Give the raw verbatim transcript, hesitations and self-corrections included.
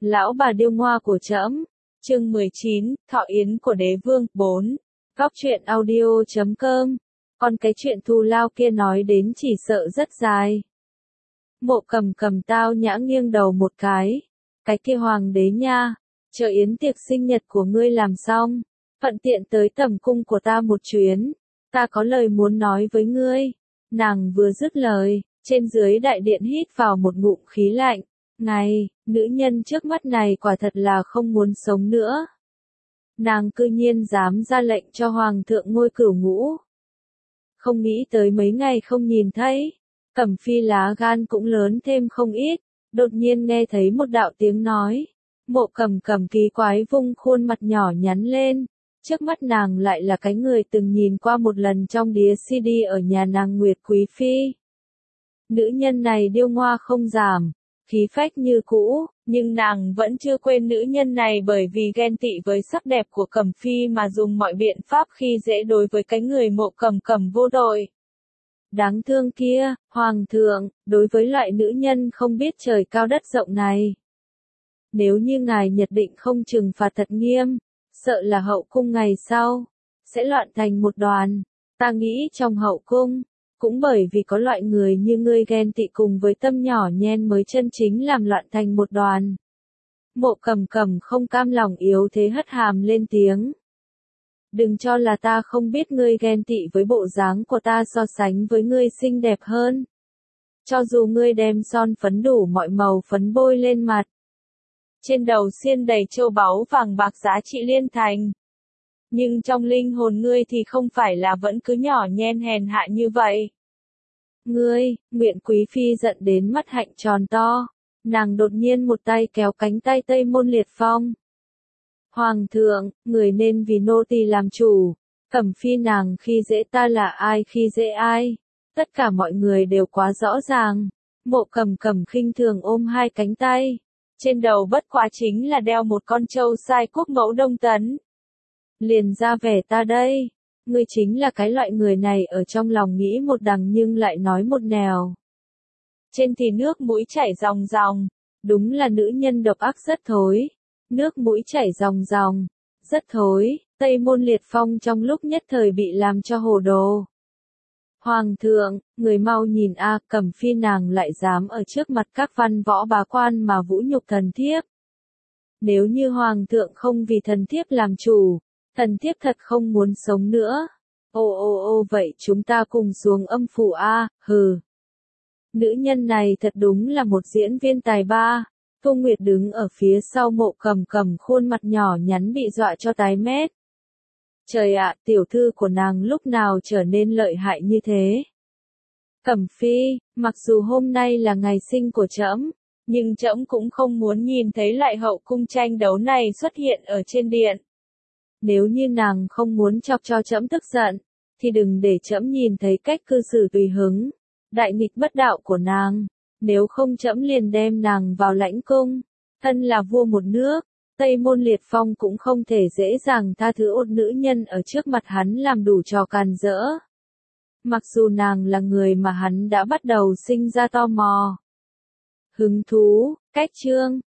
Lão bà điêu ngoa của trẫm. Chương mười chín, Thọ yến của đế vương. bốn. Góc truyện audio chấm com. Còn cái chuyện thù lao kia nói đến chỉ sợ rất dài. Mộ Cầm Cầm tao nhã nghiêng đầu một cái. Cái kia hoàng đế nha, chờ yến tiệc sinh nhật của ngươi làm xong, thuận tiện tới tầm cung của ta một chuyến, ta có lời muốn nói với ngươi. Nàng vừa dứt lời, trên dưới đại điện hít vào một ngụm khí lạnh. Này, nữ nhân trước mắt này quả thật là không muốn sống nữa. Nàng cư nhiên dám ra lệnh cho hoàng thượng ngôi cửu ngũ. Không nghĩ tới mấy ngày không nhìn thấy, Cẩm Phi lá gan cũng lớn thêm không ít, đột nhiên nghe thấy một đạo tiếng nói. Mộ Cầm Cầm kỳ quái vung khuôn mặt nhỏ nhắn lên, trước mắt nàng lại là cái người từng nhìn qua một lần trong đĩa xê đê ở nhà nàng Nguyệt Quý Phi. Nữ nhân này điêu ngoa không giảm, khí phách như cũ, nhưng nàng vẫn chưa quên nữ nhân này bởi vì ghen tị với sắc đẹp của Cẩm Phi mà dùng mọi biện pháp khi dễ đối với cái người Mộ Cầm Cầm vô tội. Đáng thương kia, hoàng thượng, đối với loại nữ nhân không biết trời cao đất rộng này. Nếu như ngài nhất định không trừng phạt thật nghiêm, sợ là hậu cung ngày sau sẽ loạn thành một đoàn. Ta nghĩ trong hậu cung, cũng bởi vì có loại người như ngươi ghen tị cùng với tâm nhỏ nhen mới chân chính làm loạn thành một đoàn. Mộ Cầm Cầm không cam lòng yếu thế hất hàm lên tiếng. Đừng cho là ta không biết ngươi ghen tị với bộ dáng của ta so sánh với ngươi xinh đẹp hơn. Cho dù ngươi đem son phấn đủ mọi màu phấn bôi lên mặt, trên đầu xiên đầy châu báu vàng bạc giá trị liên thành, nhưng trong linh hồn ngươi thì không phải là vẫn cứ nhỏ nhen hèn hạ như vậy. Ngươi, Nguyện Quý Phi giận đến mắt hạnh tròn to, nàng đột nhiên một tay kéo cánh tay Tây Môn Liệt Phong. Hoàng thượng, người nên vì nô tỳ làm chủ, Cẩm Phi nàng khi dễ ta là ai khi dễ ai, tất cả mọi người đều quá rõ ràng. Mộ Cầm Cầm khinh thường ôm hai cánh tay, trên đầu bất quá chính là đeo một con trâu sai quốc mẫu Đông Tấn. Liền ra vẻ ta đây, ngươi chính là cái loại người này ở trong lòng nghĩ một đằng nhưng lại nói một nẻo. Trên thì nước mũi chảy ròng ròng, đúng là nữ nhân độc ác rất thối. Nước mũi chảy ròng ròng, rất thối, Tây Môn Liệt Phong trong lúc nhất thời bị làm cho hồ đồ. Hoàng thượng, người mau nhìn a, Cẩm Phi nàng lại dám ở trước mặt các văn võ bá quan mà vũ nhục thần thiếp. Nếu như hoàng thượng không vì thần thiếp làm chủ, thần thiếp thật không muốn sống nữa. Ô ô ô vậy chúng ta cùng xuống âm phủ a, hừ. Nữ nhân này thật đúng là một diễn viên tài ba. Tô Nguyệt đứng ở phía sau Mộ Cầm Cầm khuôn mặt nhỏ nhắn bị dọa cho tái mét. Trời ạ, tiểu thư của nàng lúc nào trở nên lợi hại như thế? Cẩm Phi, mặc dù hôm nay là ngày sinh của trẫm, nhưng trẫm cũng không muốn nhìn thấy lại hậu cung tranh đấu này xuất hiện ở trên điện. Nếu như nàng không muốn chọc cho trẫm tức giận, thì đừng để trẫm nhìn thấy cách cư xử tùy hứng, đại nghịch bất đạo của nàng. Nếu không trẫm liền đem nàng vào lãnh cung. Thân là vua một nước, Tây Môn Liệt Phong cũng không thể dễ dàng tha thứ một nữ nhân ở trước mặt hắn làm đủ trò càn rỡ. Mặc dù nàng là người mà hắn đã bắt đầu sinh ra tò mò, hứng thú. Cách chương